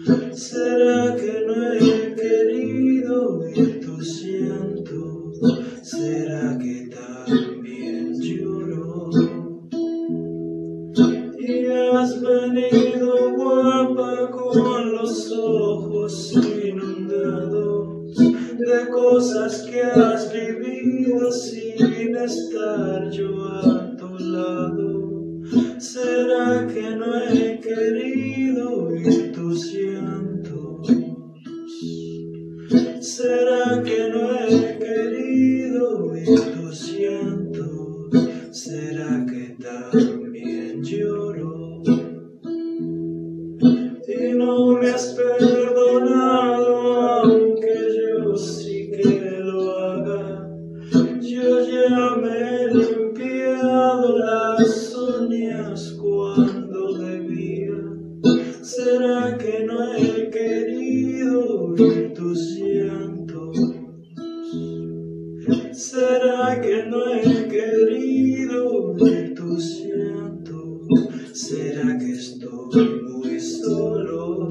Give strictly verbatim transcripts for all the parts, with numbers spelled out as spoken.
¿Será que no he querido oír tu llanto? ¿Será que también lloro? Y has venido guapa con los ojos inundados de cosas que has vivido sin estar yo a tu lado. ¿Será que no he querido oír tus llantos? ¿Será que no he querido oír tus llantos? ¿Será que también lloro? Y no me has perdonado, aunque yo sí que lo haga. Yo ya me he limpiado las uñas cuando debía. ¿Será que no he querido oír tus llantos? ¿Será que no he querido oír tus llantos? ¿Será que estoy muy solo?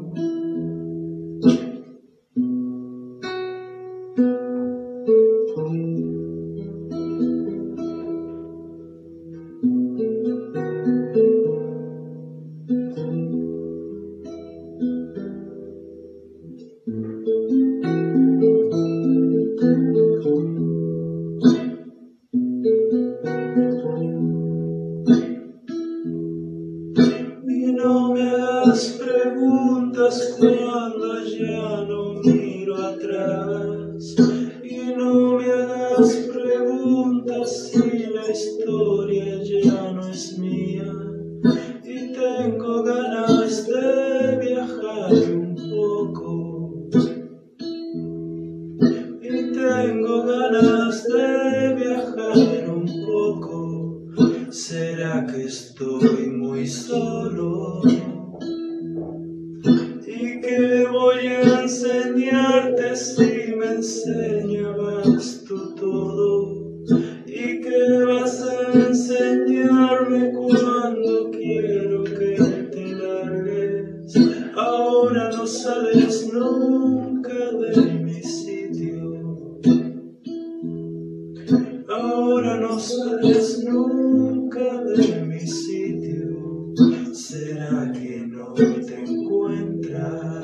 Y no me hagas preguntas cuando ya no miro atrás. Y no me hagas preguntas si la historia ya no es mía. Y tengo ganas de viajar un poco. Y tengo ganas de viajar un poco. ¿Será que estoy muy solo? ¿Y qué voy a enseñarte si me enseñabas tú todo? ¿Y qué vas a enseñarme cuando quiero que te largues? Ahora no sales nunca de mi sitio. Ahora no sales nunca de mi sitio. ¿Será que no te encuentras?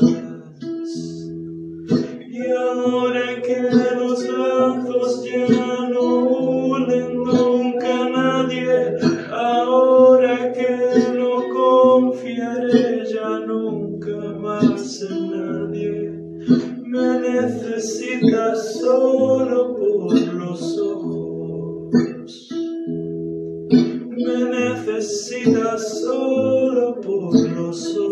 Y ahora que los lazos ya no unen nunca a nadie, ahora que no confiaré ya nunca más en nadie, me necesitas solo por los ojos. Me necesitas solo por los ojos.